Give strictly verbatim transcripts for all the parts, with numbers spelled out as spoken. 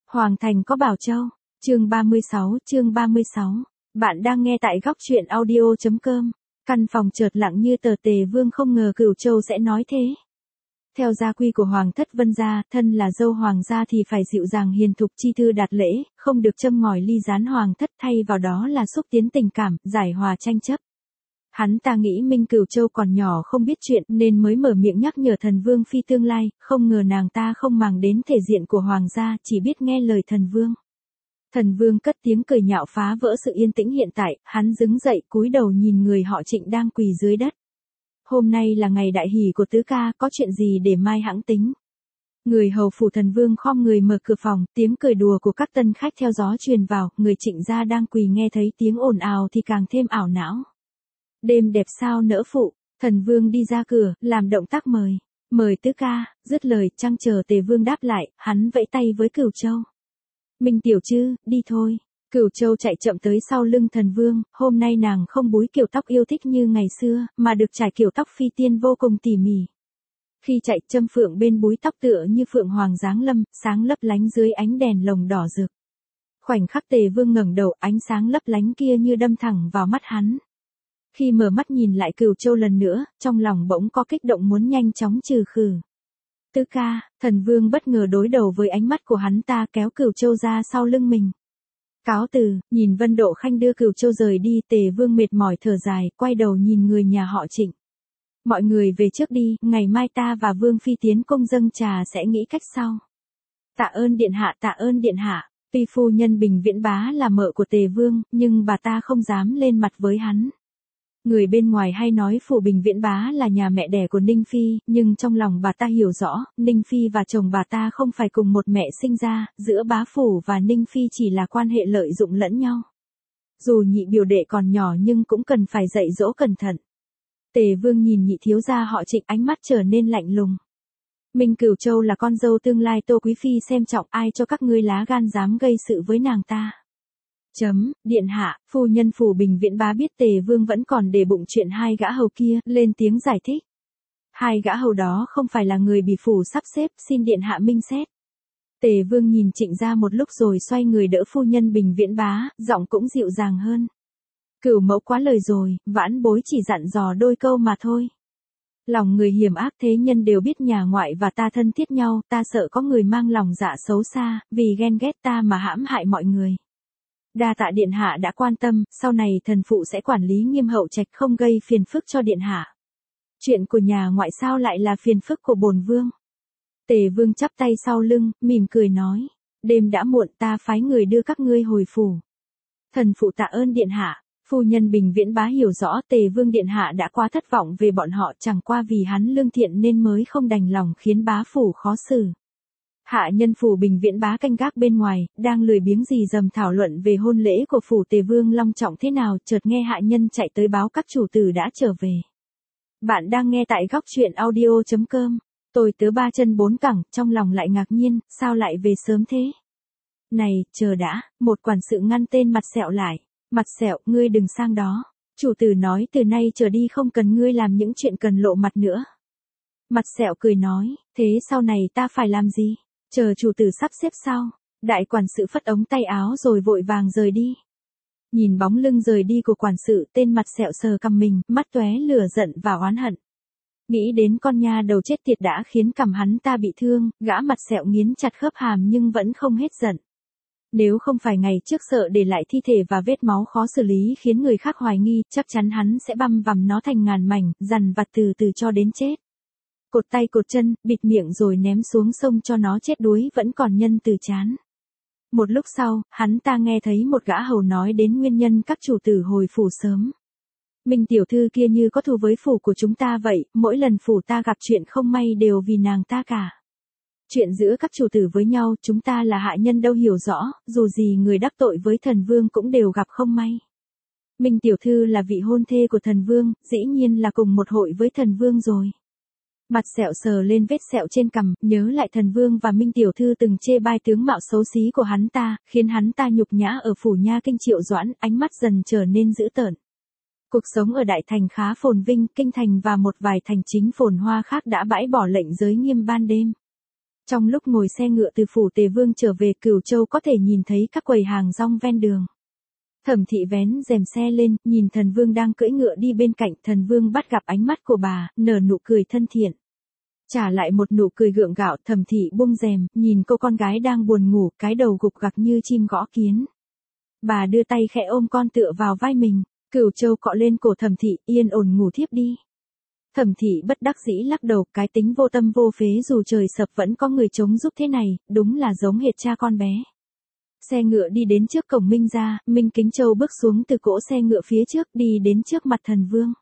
Hoàng thành có Bảo Châu, chương ba mươi sáu, chương ba mươi sáu. Bạn đang nghe tại góc truyện audio chấm com. Căn phòng chợt lặng như tờ. Tề Vương không ngờ Cửu Châu sẽ nói thế. Theo gia quy của Hoàng thất Vân gia, thân là dâu hoàng gia thì phải dịu dàng hiền thục chi thư đạt lễ, không được châm ngòi ly gián hoàng thất, thay vào đó là xúc tiến tình cảm, giải hòa tranh chấp. Hắn ta nghĩ Minh Cửu Châu còn nhỏ không biết chuyện nên mới mở miệng nhắc nhở thần vương phi tương lai, không ngờ nàng ta không màng đến thể diện của hoàng gia, chỉ biết nghe lời thần vương. Thần vương cất tiếng cười nhạo phá vỡ sự yên tĩnh hiện tại, hắn đứng dậy cúi đầu nhìn người họ Trịnh đang quỳ dưới đất. Hôm nay là ngày đại hỷ của tứ ca, có chuyện gì để mai hãng tính. Người hầu phủ thần vương khom người mở cửa phòng, tiếng cười đùa của các tân khách theo gió truyền vào, người Trịnh gia đang quỳ nghe thấy tiếng ồn ào thì càng thêm ảo não. Đêm đẹp sao nỡ phụ, thần vương đi ra cửa, làm động tác mời, mời tứ ca, dứt lời, trăng chờ Tề Vương đáp lại, hắn vẫy tay với Cửu Châu. Minh tiểu chư, đi thôi. Cửu Châu chạy chậm tới sau lưng thần vương, hôm nay nàng không búi kiểu tóc yêu thích như ngày xưa, mà được trải kiểu tóc phi tiên vô cùng tỉ mỉ. Khi chạy châm phượng bên búi tóc tựa như phượng hoàng giáng lâm, sáng lấp lánh dưới ánh đèn lồng đỏ rực. Khoảnh khắc Tề Vương ngẩng đầu, ánh sáng lấp lánh kia như đâm thẳng vào mắt hắn. Khi mở mắt nhìn lại Cửu Châu lần nữa, trong lòng bỗng có kích động muốn nhanh chóng trừ khử. Tứ ca, thần vương bất ngờ đối đầu với ánh mắt của hắn ta, kéo Cửu Châu ra sau lưng mình. Cáo từ, nhìn Vân Độ Khanh đưa Cửu Châu rời đi, Tề Vương mệt mỏi thở dài, quay đầu nhìn người nhà họ Trịnh. Mọi người về trước đi, ngày mai ta và Vương phi tiến cung dâng trà sẽ nghĩ cách sau. Tạ ơn điện hạ, tạ ơn điện hạ. Tuy phu nhân Bình Viễn Bá là mợ của Tề Vương, nhưng bà ta không dám lên mặt với hắn. Người bên ngoài hay nói phủ Bình Viễn Bá là nhà mẹ đẻ của Ninh Phi, nhưng trong lòng bà ta hiểu rõ, Ninh Phi và chồng bà ta không phải cùng một mẹ sinh ra, giữa bá phủ và Ninh Phi chỉ là quan hệ lợi dụng lẫn nhau. Dù nhị biểu đệ còn nhỏ nhưng cũng cần phải dạy dỗ cẩn thận. Tề Vương nhìn nhị thiếu gia họ Trịnh, ánh mắt trở nên lạnh lùng. Minh Cửu Châu là con dâu tương lai Tô Quý Phi xem trọng, ai cho các ngươi lá gan dám gây sự với nàng ta. Chấm, điện hạ, phu nhân phủ Bình Viễn Bá biết Tề Vương vẫn còn để bụng chuyện hai gã hầu kia, lên tiếng giải thích. Hai gã hầu đó không phải là người bị phủ sắp xếp, xin điện hạ minh xét. Tề Vương nhìn Trịnh ra một lúc rồi xoay người đỡ phu nhân Bình Viễn Bá, giọng cũng dịu dàng hơn. Cửu mẫu quá lời rồi, vãn bối chỉ dặn dò đôi câu mà thôi. Lòng người hiểm ác thế nhân đều biết nhà ngoại và ta thân thiết nhau, ta sợ có người mang lòng dạ xấu xa, vì ghen ghét ta mà hãm hại mọi người. Đa tạ điện hạ đã quan tâm, sau này thần phụ sẽ quản lý nghiêm hậu trạch, không gây phiền phức cho điện hạ. Chuyện của nhà ngoại sao lại là phiền phức của bổn vương? Tề Vương chắp tay sau lưng, mỉm cười nói, đêm đã muộn, ta phái người đưa các ngươi hồi phủ. Thần phụ tạ ơn điện hạ. Phu nhân Bình Viễn Bá hiểu rõ Tề Vương điện hạ đã quá thất vọng về bọn họ, chẳng qua vì hắn lương thiện nên mới không đành lòng khiến bá phủ khó xử. Hạ nhân phủ Bình Viễn Bá canh gác bên ngoài, đang lười biếng gì dầm thảo luận về hôn lễ của phủ Tề Vương long trọng thế nào, chợt nghe hạ nhân chạy tới báo các chủ tử đã trở về. Bạn đang nghe tại góc truyện audio chấm com. Tôi tớ ba chân bốn cẳng, trong lòng lại ngạc nhiên, sao lại về sớm thế? Này, chờ đã, một quản sự ngăn tên Mặt Sẹo lại. Mặt Sẹo, ngươi đừng sang đó. Chủ tử nói từ nay trở đi không cần ngươi làm những chuyện cần lộ mặt nữa. Mặt Sẹo cười nói, thế sau này ta phải làm gì? Chờ chủ tử sắp xếp sau. Đại quản sự phất ống tay áo rồi vội vàng rời đi. Nhìn bóng lưng rời đi của quản sự, tên Mặt Sẹo sờ cằm mình, mắt tóe lửa giận và oán hận. Nghĩ đến con nha đầu chết tiệt đã khiến cằm hắn ta bị thương, gã Mặt Sẹo nghiến chặt khớp hàm nhưng vẫn không hết giận. Nếu không phải ngày trước sợ để lại thi thể và vết máu khó xử lý khiến người khác hoài nghi, chắc chắn hắn sẽ băm vằm nó thành ngàn mảnh, dằn vặt từ từ cho đến chết. Cột tay cột chân, bịt miệng rồi ném xuống sông cho nó chết đuối vẫn còn nhân từ chán. Một lúc sau, hắn ta nghe thấy một gã hầu nói đến nguyên nhân các chủ tử hồi phủ sớm. Minh tiểu thư kia như có thù với phủ của chúng ta vậy, mỗi lần phủ ta gặp chuyện không may đều vì nàng ta cả. Chuyện giữa các chủ tử với nhau, chúng ta là hạ nhân đâu hiểu rõ, dù gì người đắc tội với thần vương cũng đều gặp không may. Minh tiểu thư là vị hôn thê của thần vương, dĩ nhiên là cùng một hội với thần vương rồi. Mặt Sẹo sờ lên vết sẹo trên cằm, nhớ lại thần vương và Minh tiểu thư từng chê bai tướng mạo xấu xí của hắn ta, khiến hắn ta nhục nhã ở phủ nha kinh Triệu Doãn, ánh mắt dần trở nên dữ tợn. Cuộc sống ở Đại Thành khá phồn vinh, kinh thành và một vài thành chính phồn hoa khác đã bãi bỏ lệnh giới nghiêm ban đêm. Trong lúc ngồi xe ngựa từ phủ Tề Vương trở về Cửu Châu có thể nhìn thấy các quầy hàng rong ven đường. Thẩm thị vén rèm xe lên, nhìn thần vương đang cưỡi ngựa đi bên cạnh, thần vương bắt gặp ánh mắt của bà, nở nụ cười thân thiện. Trả lại một nụ cười gượng gạo, thẩm thị buông rèm, nhìn cô con gái đang buồn ngủ, cái đầu gục gặc như chim gõ kiến. Bà đưa tay khẽ ôm con tựa vào vai mình, Cửu Châu cọ lên cổ thẩm thị, yên ổn ngủ thiếp đi. Thẩm thị bất đắc dĩ lắc đầu, cái tính vô tâm vô phế dù trời sập vẫn có người chống giúp thế này, đúng là giống hệt cha con bé. Xe ngựa đi đến trước cổng Minh gia, Minh Kính Châu bước xuống từ cỗ xe ngựa phía trước đi đến trước mặt thần vương.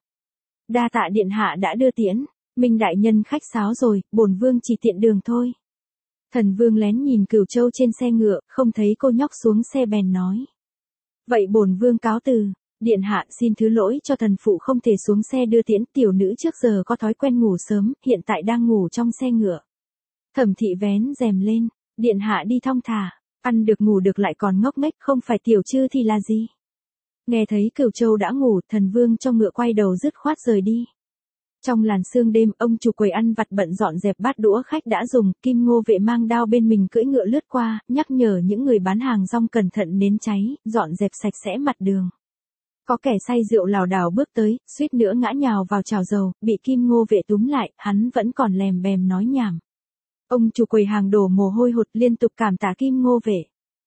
Đa tạ điện hạ đã đưa tiễn, Minh đại nhân khách sáo rồi, bổn vương chỉ tiện đường thôi. Thần vương lén nhìn Cửu Châu trên xe ngựa, không thấy cô nhóc xuống xe bèn nói. Vậy bổn vương cáo từ, điện hạ xin thứ lỗi cho thần phụ không thể xuống xe đưa tiễn, tiểu nữ trước giờ có thói quen ngủ sớm, hiện tại đang ngủ trong xe ngựa. Thẩm thị vén rèm lên, điện hạ đi thong thả. Ăn được ngủ được lại còn ngốc nghếch, không phải tiểu chư thì là gì? Nghe thấy Cửu Châu đã ngủ, thần vương trong ngựa quay đầu dứt khoát rời đi. Trong làn sương đêm, ông chủ quầy ăn vặt bận dọn dẹp bát đũa khách đã dùng, Kim Ngô Vệ mang đao bên mình cưỡi ngựa lướt qua, nhắc nhở những người bán hàng rong cẩn thận nến cháy, dọn dẹp sạch sẽ mặt đường. Có kẻ say rượu lảo đảo bước tới, suýt nữa ngã nhào vào chảo dầu, bị Kim Ngô Vệ túm lại, hắn vẫn còn lèm bèm nói nhảm. Ông chủ quầy hàng đổ mồ hôi hột liên tục cảm tạ Kim Ngô Vệ.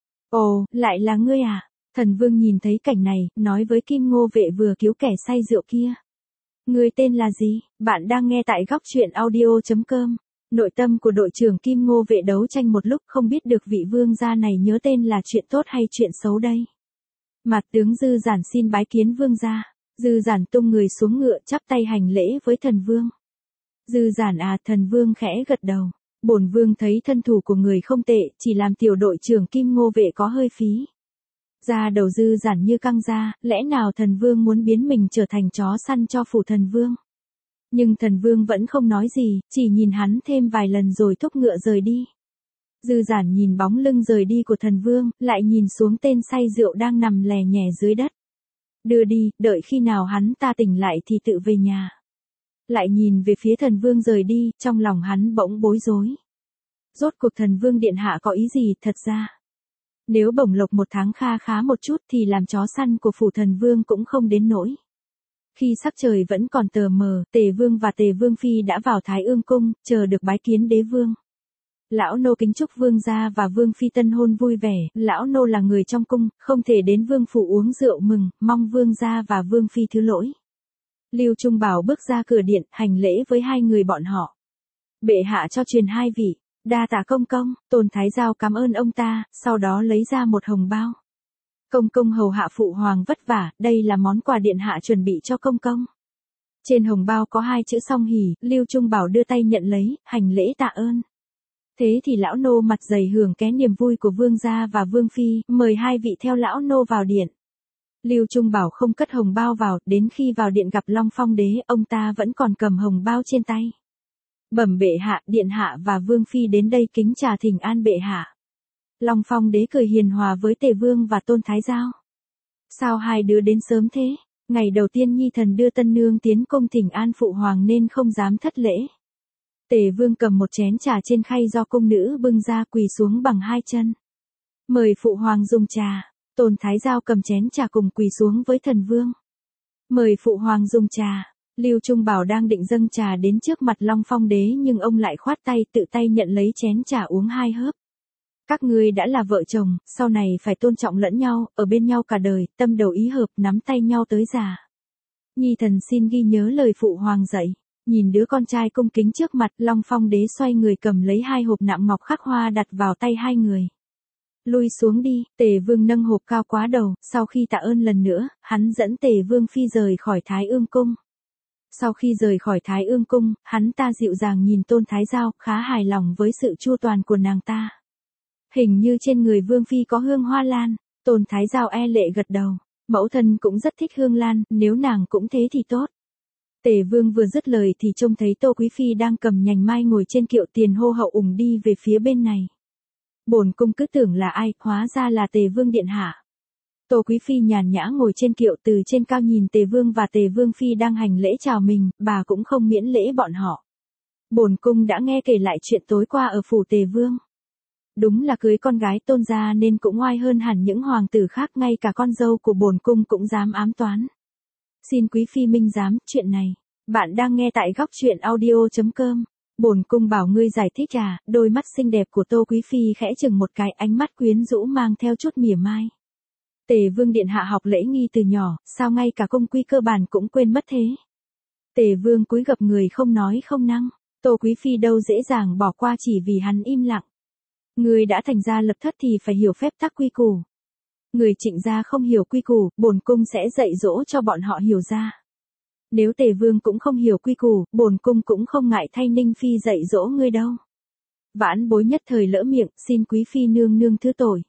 Ồ, lại là ngươi à? Thần vương nhìn thấy cảnh này, nói với Kim Ngô Vệ vừa cứu kẻ say rượu kia. Ngươi tên là gì? Bạn đang nghe tại góc truyện audio chấm com. Nội tâm của đội trưởng Kim Ngô Vệ đấu tranh một lúc không biết được vị vương gia này nhớ tên là chuyện tốt hay chuyện xấu đây. Mặt tướng Dư Giản xin bái kiến vương gia. Dư Giản tung người xuống ngựa chắp tay hành lễ với thần vương. Dư Giản à, thần vương khẽ gật đầu. Bổn vương thấy thân thủ của người không tệ, chỉ làm tiểu đội trưởng Kim Ngô Vệ có hơi phí. Da đầu Dư Giản như căng ra, lẽ nào thần vương muốn biến mình trở thành chó săn cho phủ thần vương? Nhưng thần vương vẫn không nói gì, chỉ nhìn hắn thêm vài lần rồi thúc ngựa rời đi. Dư Giản nhìn bóng lưng rời đi của thần vương, lại nhìn xuống tên say rượu đang nằm lè nhè dưới đất. Đưa đi, đợi khi nào hắn ta tỉnh lại thì tự về nhà. Lại nhìn về phía thần vương rời đi, trong lòng hắn bỗng bối rối. Rốt cuộc thần vương điện hạ có ý gì, thật ra. Nếu bổng lộc một tháng kha khá một chút thì làm chó săn của phủ thần vương cũng không đến nỗi. Khi sắc trời vẫn còn tờ mờ, Tề vương và Tề vương phi đã vào Thái Ương cung, chờ được bái kiến đế vương. Lão nô kính chúc vương gia và vương phi tân hôn vui vẻ, lão nô là người trong cung, không thể đến vương phủ uống rượu mừng, mong vương gia và vương phi thứ lỗi. Lưu Trung Bảo bước ra cửa điện, hành lễ với hai người bọn họ. Bệ hạ cho truyền hai vị, đa tạ công công, Tôn Thái Giao cảm ơn ông ta, sau đó lấy ra một hồng bao. Công công hầu hạ phụ hoàng vất vả, đây là món quà điện hạ chuẩn bị cho công công. Trên hồng bao có hai chữ song hỷ, Lưu Trung Bảo đưa tay nhận lấy, hành lễ tạ ơn. Thế thì lão nô mặt dày hưởng ké niềm vui của vương gia và vương phi, mời hai vị theo lão nô vào điện. Lưu Trung Bảo không cất hồng bao vào, đến khi vào điện gặp Long Phong đế, ông ta vẫn còn cầm hồng bao trên tay. Bẩm bệ hạ, điện hạ và vương phi đến đây kính trà thỉnh an bệ hạ. Long Phong đế cười hiền hòa với Tề vương và Tôn Thái Giao. Sao hai đứa đến sớm thế? Ngày đầu tiên nhi thần đưa tân nương tiến cung thỉnh an phụ hoàng nên không dám thất lễ. Tề vương cầm một chén trà trên khay do cung nữ bưng ra, quỳ xuống bằng hai chân. Mời phụ hoàng dùng trà. Tôn Thái Giao cầm chén trà cùng quỳ xuống với thần vương. Mời phụ hoàng dùng trà. Lưu Trung Bảo đang định dâng trà đến trước mặt Long Phong đế nhưng ông lại khoát tay tự tay nhận lấy chén trà uống hai hớp. Các ngươi đã là vợ chồng, sau này phải tôn trọng lẫn nhau, ở bên nhau cả đời, tâm đầu ý hợp, nắm tay nhau tới già. Nhi thần xin ghi nhớ lời phụ hoàng dạy. Nhìn đứa con trai cung kính trước mặt, Long Phong đế xoay người cầm lấy hai hộp nạm ngọc khắc hoa đặt vào tay hai người. Lui xuống đi, Tề vương nâng hộp cao quá đầu, sau khi tạ ơn lần nữa, hắn dẫn Tề vương phi rời khỏi Thái Ương cung. Sau khi rời khỏi Thái Ương cung, hắn ta dịu dàng nhìn Tôn Thái Giao, khá hài lòng với sự chu toàn của nàng ta. Hình như trên người vương phi có hương hoa lan, Tôn Thái Giao e lệ gật đầu, mẫu thân cũng rất thích hương lan, nếu nàng cũng thế thì tốt. Tề vương vừa dứt lời thì trông thấy Tô Quý Phi đang cầm nhành mai ngồi trên kiệu tiền hô hậu ủng đi về phía bên này. Bổn cung cứ tưởng là ai, hóa ra là Tề vương điện hạ. Tô Quý Phi nhàn nhã ngồi trên kiệu từ trên cao nhìn Tề vương và Tề vương phi đang hành lễ chào mình, bà cũng không miễn lễ bọn họ. Bổn cung đã nghe kể lại chuyện tối qua ở phủ Tề Vương. Đúng là cưới con gái Tôn gia nên cũng oai hơn hẳn những hoàng tử khác, ngay cả con dâu của bổn cung cũng dám ám toán. Xin quý phi minh giám, chuyện này, bạn đang nghe tại góc truyện audio chấm com. Bổn cung bảo ngươi giải thích à? Đôi mắt xinh đẹp của Tô quý phi khẽ chừng một cái, ánh mắt quyến rũ mang theo chút mỉa mai. Tề Vương điện hạ học lễ nghi từ nhỏ, sao ngay cả công quy cơ bản cũng quên mất thế? Tề Vương cúi gập người không nói không năng. Tô quý phi đâu dễ dàng bỏ qua chỉ vì hắn im lặng. Người đã thành gia lập thất thì phải hiểu phép tắc quy củ. Người Trịnh gia không hiểu quy củ, bổn cung sẽ dạy dỗ cho bọn họ hiểu ra. Nếu Tề Vương cũng không hiểu quy củ, bổn cung cũng không ngại thay Ninh phi dạy dỗ ngươi đâu. Vãn bối nhất thời lỡ miệng, xin quý phi nương nương thứ tội.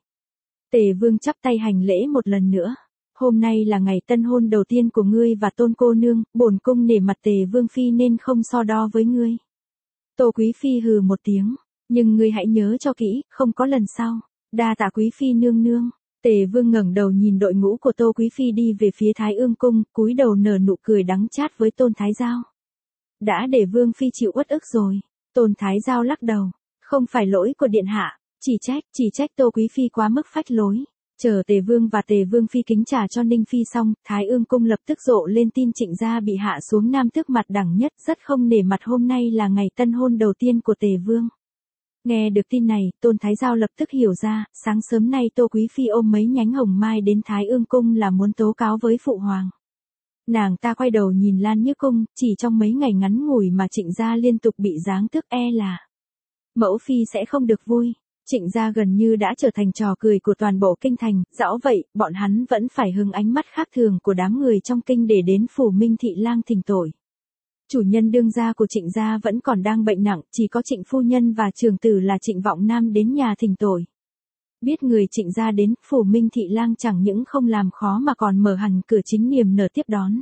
Tề Vương chắp tay hành lễ một lần nữa. Hôm nay là ngày tân hôn đầu tiên của ngươi và Tôn cô nương, bổn cung nể mặt Tề Vương phi nên không so đo với ngươi. Tô quý phi hừ một tiếng, nhưng ngươi hãy nhớ cho kỹ, không có lần sau. Đa tạ quý phi nương nương. Tề Vương ngẩng đầu nhìn đội ngũ của Tô quý phi đi về phía Thái Ương cung, cúi đầu nở nụ cười đắng chát với Tôn Thái Giao. Đã để Vương phi chịu uất ức rồi. Tôn Thái Giao lắc đầu, không phải lỗi của điện hạ, chỉ trách, chỉ trách Tô quý phi quá mức phách lối. Chờ Tề Vương và Tề Vương phi kính trà cho Ninh phi xong, Thái Ương cung lập tức rộ lên tin Trịnh gia bị hạ xuống nam tước mặt đẳng nhất, rất không nể mặt. Hôm nay là ngày tân hôn đầu tiên của Tề Vương. Nghe được tin này, Tôn Thái Giao lập tức hiểu ra, sáng sớm nay Tô quý phi ôm mấy nhánh hồng mai đến Thái Ương cung là muốn tố cáo với phụ hoàng. Nàng ta quay đầu nhìn Lan Như cung, chỉ trong mấy ngày ngắn ngủi mà Trịnh gia liên tục bị giáng tước, e là mẫu phi sẽ không được vui. Trịnh gia gần như đã trở thành trò cười của toàn bộ kinh thành, dẫu vậy, bọn hắn vẫn phải hứng ánh mắt khác thường của đám người trong kinh để đến phủ Minh Thị Lang thỉnh tội. Chủ nhân đương gia của Trịnh gia vẫn còn đang bệnh nặng, chỉ có Trịnh phu nhân và trưởng tử là Trịnh Vọng Nam đến nhà thỉnh tội. Biết người Trịnh gia đến, phủ Minh Thị Lang chẳng những không làm khó mà còn mở hẳn cửa chính niềm nở tiếp đón.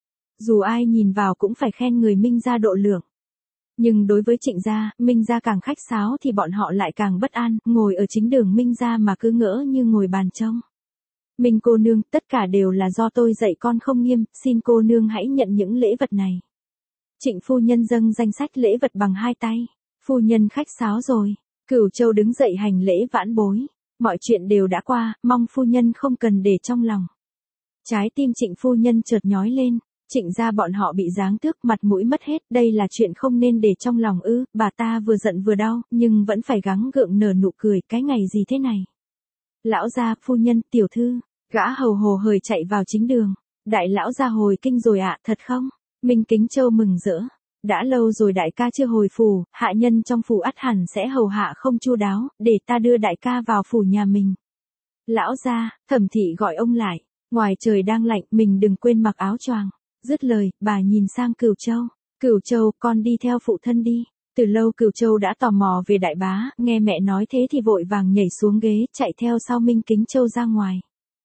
Dù ai nhìn vào cũng phải khen người Minh gia độ lượng. Nhưng đối với Trịnh gia, Minh gia càng khách sáo thì bọn họ lại càng bất an, ngồi ở chính đường Minh gia mà cứ ngỡ như ngồi bàn trông. Minh cô nương, tất cả đều là do tôi dạy con không nghiêm, xin cô nương hãy nhận những lễ vật này. Trịnh phu nhân dâng danh sách lễ vật bằng hai tay. Phu nhân khách sáo rồi. Cửu Châu đứng dậy hành lễ vãn bối. Mọi chuyện đều đã qua, mong phu nhân không cần để trong lòng. Trái tim Trịnh phu nhân chợt nhói lên. Trịnh gia bọn họ bị giáng tước, mặt mũi mất hết, đây là chuyện không nên để trong lòng ư? Bà ta vừa giận vừa đau, nhưng vẫn phải gắng gượng nở nụ cười, cái ngày gì thế này? Lão gia, phu nhân, tiểu thư, gã hầu hồ hởi chạy vào chính đường. Đại lão gia hồi kinh rồi ạ, à, thật không? Minh Kính Châu mừng rỡ. Đã lâu rồi đại ca chưa hồi phủ, hạ nhân trong phủ ắt hẳn sẽ hầu hạ không chu đáo, để ta đưa đại ca vào phủ nhà mình. Lão gia, Thẩm thị gọi ông lại, ngoài trời đang lạnh, mình đừng quên mặc áo choàng. Dứt lời, bà nhìn sang Cửu Châu. Cửu Châu, con đi theo phụ thân đi. Từ lâu Cửu Châu đã tò mò về đại bá, nghe mẹ nói thế thì vội vàng nhảy xuống ghế, chạy theo sau Minh Kính Châu ra ngoài.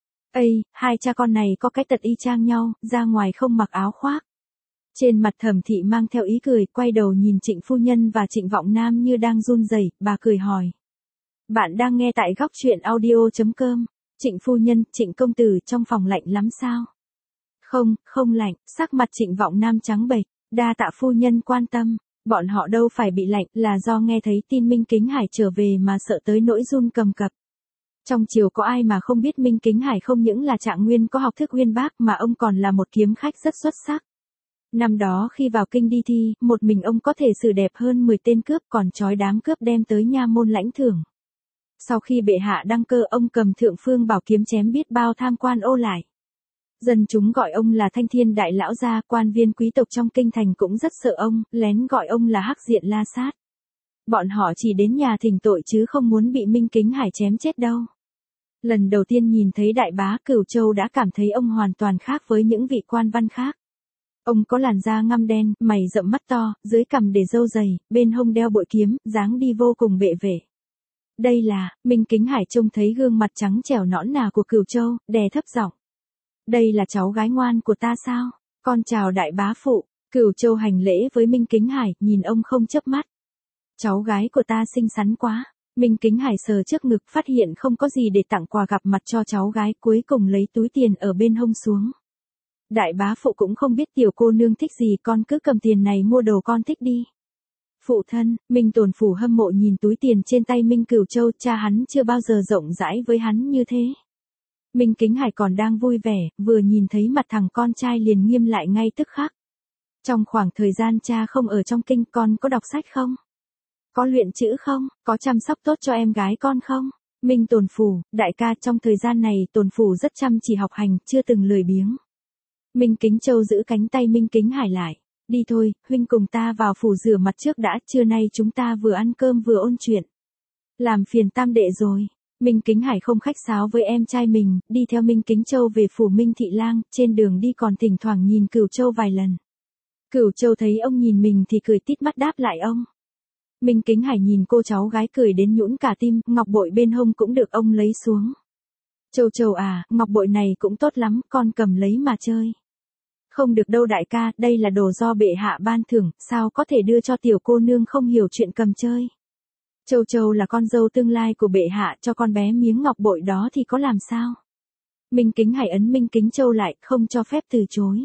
Ây, hai cha con này có cái tật y chang nhau, ra ngoài không mặc áo khoác. Trên mặt Thẩm thị mang theo ý cười, quay đầu nhìn Trịnh phu nhân và Trịnh Vọng Nam như đang run rẩy, bà cười hỏi. Bạn đang nghe tại góc truyện audio chấm com. Trịnh phu nhân, Trịnh công tử trong phòng lạnh lắm sao? Không, không lạnh, sắc mặt Trịnh Vọng Nam trắng bệch, đa tạ phu nhân quan tâm, bọn họ đâu phải bị lạnh, là do nghe thấy tin Minh Kính Hải trở về mà sợ tới nỗi run cầm cập. Trong triều có ai mà không biết Minh Kính Hải không những là trạng nguyên có học thức uyên bác mà ông còn là một kiếm khách rất xuất sắc. Năm đó khi vào kinh đi thi, một mình ông có thể xử đẹp hơn mười tên cướp, còn trói đám cướp đem tới nha môn lãnh thưởng. Sau khi bệ hạ đăng cơ, ông cầm thượng phương bảo kiếm chém biết bao tham quan ô lại. Dân chúng gọi ông là Thanh Thiên đại lão gia, quan viên quý tộc trong kinh thành cũng rất sợ ông, lén gọi ông là Hắc Diện La Sát. Bọn họ chỉ đến nhà thỉnh tội chứ không muốn bị Minh Kính Hải chém chết đâu. Lần đầu tiên nhìn thấy đại bá Cửu Châu đã cảm thấy ông hoàn toàn khác với những vị quan văn khác. Ông có làn da ngăm đen, mày rậm mắt to, dưới cằm để râu dày, bên hông đeo bội kiếm, dáng đi vô cùng bệ vệ. Đây là, Minh Kính Hải trông thấy gương mặt trắng trẻo nõn nà của Cửu Châu, đè thấp giọng. Đây là cháu gái ngoan của ta sao? Con chào đại bá phụ. Cửu Châu hành lễ với Minh Kính Hải, nhìn ông không chớp mắt. Cháu gái của ta xinh xắn quá. Minh Kính Hải sờ trước ngực, phát hiện không có gì để tặng quà gặp mặt cho cháu gái, cuối cùng lấy túi tiền ở bên hông xuống. Đại bá phụ cũng không biết tiểu cô nương thích gì, con cứ cầm tiền này mua đồ con thích đi. Phụ thân, Minh Tồn Phủ hâm mộ nhìn túi tiền trên tay Minh Cửu Châu, cha hắn chưa bao giờ rộng rãi với hắn như thế. Minh Kính Hải còn đang vui vẻ, vừa nhìn thấy mặt thằng con trai liền nghiêm lại ngay tức khắc. Trong khoảng thời gian cha không ở trong kinh, con có đọc sách không? Có luyện chữ không? Có chăm sóc tốt cho em gái con không? Minh Tồn Phủ, đại ca, trong thời gian này Tồn Phủ rất chăm chỉ học hành, chưa từng lười biếng. Minh Kính Châu giữ cánh tay Minh Kính Hải lại. Đi thôi, huynh cùng ta vào phủ rửa mặt trước đã, trưa nay chúng ta vừa ăn cơm vừa ôn chuyện. Làm phiền tam đệ rồi. Minh Kính Hải không khách sáo với em trai mình, đi theo Minh Kính Châu về phủ Minh Thị Lang, trên đường đi còn thỉnh thoảng nhìn Cửu Châu vài lần. Cửu Châu thấy ông nhìn mình thì cười tít mắt đáp lại ông. Minh Kính Hải nhìn cô cháu gái cười đến nhũn cả tim, ngọc bội bên hông cũng được ông lấy xuống. Châu Châu à, ngọc bội này cũng tốt lắm, con cầm lấy mà chơi. Không được đâu đại ca, đây là đồ do bệ hạ ban thưởng, sao có thể đưa cho tiểu cô nương không hiểu chuyện cầm chơi. Châu Châu là con dâu tương lai của bệ hạ, cho con bé miếng ngọc bội đó thì có làm sao. Minh Kính Hải ấn Minh Kính Châu lại, không cho phép từ chối.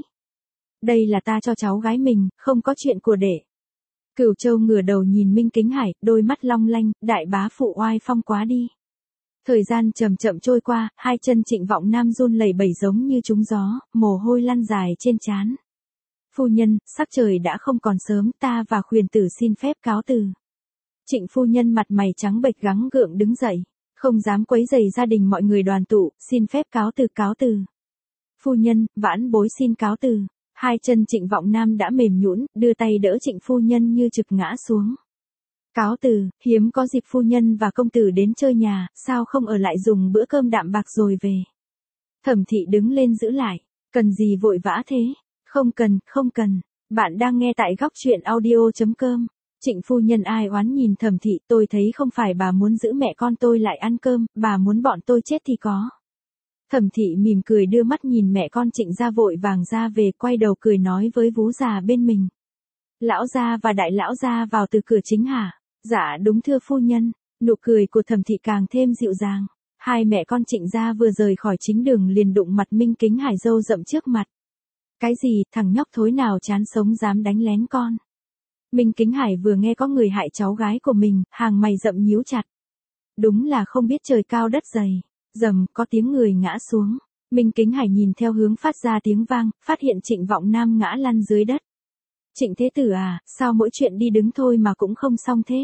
Đây là ta cho cháu gái mình, không có chuyện của đệ. Cửu Châu ngửa đầu nhìn Minh Kính Hải, đôi mắt long lanh, đại bá phụ oai phong quá đi. Thời gian chậm chậm trôi qua, hai chân Trịnh Vọng Nam run lẩy bẩy giống như trúng gió, mồ hôi lăn dài trên trán. Phu nhân, sắc trời đã không còn sớm, ta và khuyển tử xin phép cáo từ. Trịnh phu nhân mặt mày trắng bệch gắng gượng đứng dậy, không dám quấy rầy gia đình mọi người đoàn tụ, xin phép cáo từ cáo từ. Phu nhân, vãn bối xin cáo từ. Hai chân Trịnh Vọng Nam đã mềm nhũn, đưa tay đỡ Trịnh phu nhân như trực ngã xuống. Cáo từ, hiếm có dịp phu nhân và công tử đến chơi nhà, sao không ở lại dùng bữa cơm đạm bạc rồi về. Thẩm Thị đứng lên giữ lại, cần gì vội vã thế, không cần, không cần, bạn đang nghe tại góc truyện audio.com. Trịnh phu nhân ai oán nhìn Thẩm Thị, tôi thấy không phải bà muốn giữ mẹ con tôi lại ăn cơm, bà muốn bọn tôi chết thì có. Thẩm Thị mỉm cười đưa mắt nhìn mẹ con Trịnh gia vội vàng ra về, quay đầu cười nói với vú già bên mình. Lão gia và đại lão gia vào từ cửa chính hả? Dạ đúng thưa phu nhân. Nụ cười của Thẩm Thị càng thêm dịu dàng. Hai mẹ con Trịnh gia vừa rời khỏi chính đường liền đụng mặt Minh Kính Hải râu rậm trước mặt. Cái gì, thằng nhóc thối nào chán sống dám đánh lén con. Minh Kính Hải vừa nghe có người hại cháu gái của mình, hàng mày rậm nhíu chặt. Đúng là không biết trời cao đất dày. Rầm, có tiếng người ngã xuống. Minh Kính Hải nhìn theo hướng phát ra tiếng vang, phát hiện Trịnh Vọng Nam ngã lăn dưới đất. Trịnh thế tử à, sao mỗi chuyện đi đứng thôi mà cũng không xong thế?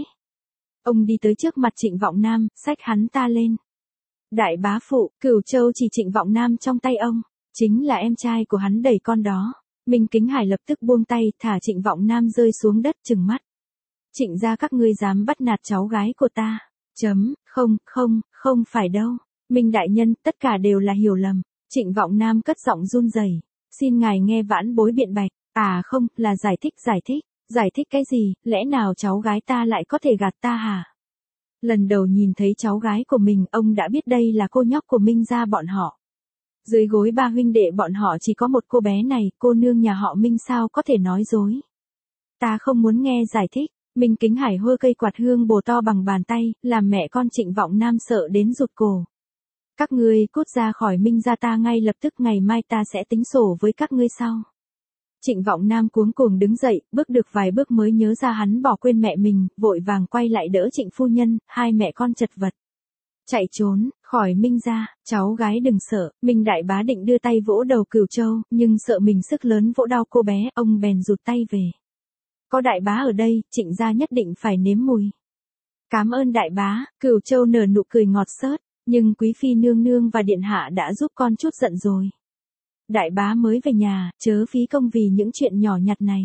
Ông đi tới trước mặt Trịnh Vọng Nam, xách hắn ta lên. Đại bá phụ, Cửu Châu chỉ Trịnh Vọng Nam trong tay ông, chính là em trai của hắn đẩy con đó. Minh Kính Hải lập tức buông tay, thả Trịnh Vọng Nam rơi xuống đất trừng mắt. Trịnh gia các ngươi dám bắt nạt cháu gái của ta? Chấm, không, không, không phải đâu. Minh đại nhân, tất cả đều là hiểu lầm. Trịnh Vọng Nam cất giọng run rẩy, xin ngài nghe vãn bối biện bạch. À không, là giải thích, giải thích. Giải thích cái gì, lẽ nào cháu gái ta lại có thể gạt ta hả? Lần đầu nhìn thấy cháu gái của mình, ông đã biết đây là cô nhóc của Minh gia bọn họ. Dưới gối ba huynh đệ bọn họ chỉ có một cô bé này, cô nương nhà họ Minh sao có thể nói dối. Ta không muốn nghe giải thích. Minh Kính Hải hơ cây quạt hương bồ to bằng bàn tay, làm mẹ con Trịnh Vọng Nam sợ đến rụt cổ. Các ngươi cút ra khỏi Minh gia, ta ngay lập tức, ngày mai ta sẽ tính sổ với các ngươi sau. Trịnh Vọng Nam cuống cuồng đứng dậy, bước được vài bước mới nhớ ra hắn bỏ quên mẹ mình, vội vàng quay lại đỡ Trịnh phu nhân, hai mẹ con chật vật. Chạy trốn, khỏi Minh gia, cháu gái đừng sợ. Minh đại bá định đưa tay vỗ đầu Cửu Châu, nhưng sợ mình sức lớn vỗ đau cô bé, ông bèn rụt tay về. Có đại bá ở đây, Trịnh gia nhất định phải nếm mùi. Cảm ơn đại bá, Cửu Châu nở nụ cười ngọt xớt, nhưng quý phi nương nương và điện hạ đã giúp con chút giận rồi. Đại bá mới về nhà, chớ phí công vì những chuyện nhỏ nhặt này.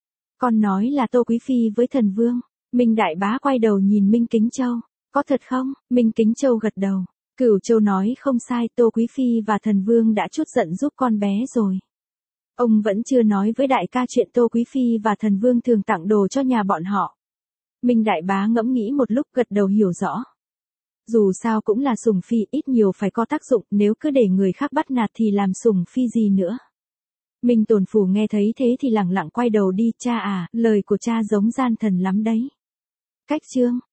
Con nói là Tô quý phi với thần vương. Minh đại bá quay đầu nhìn Minh Kính Châu. Có thật không? Minh Kính Châu gật đầu. Cửu Châu nói không sai, Tô quý phi và thần vương đã chút giận giúp con bé rồi. Ông vẫn chưa nói với đại ca chuyện Tô quý phi và thần vương thường tặng đồ cho nhà bọn họ. Minh đại bá ngẫm nghĩ một lúc gật đầu hiểu rõ. Dù sao cũng là sủng phi, ít nhiều phải có tác dụng, nếu cứ để người khác bắt nạt thì làm sủng phi gì nữa. Minh Tồn Phủ nghe thấy thế thì lẳng lặng quay đầu đi, cha à, lời của cha giống gian thần lắm đấy. Cách chương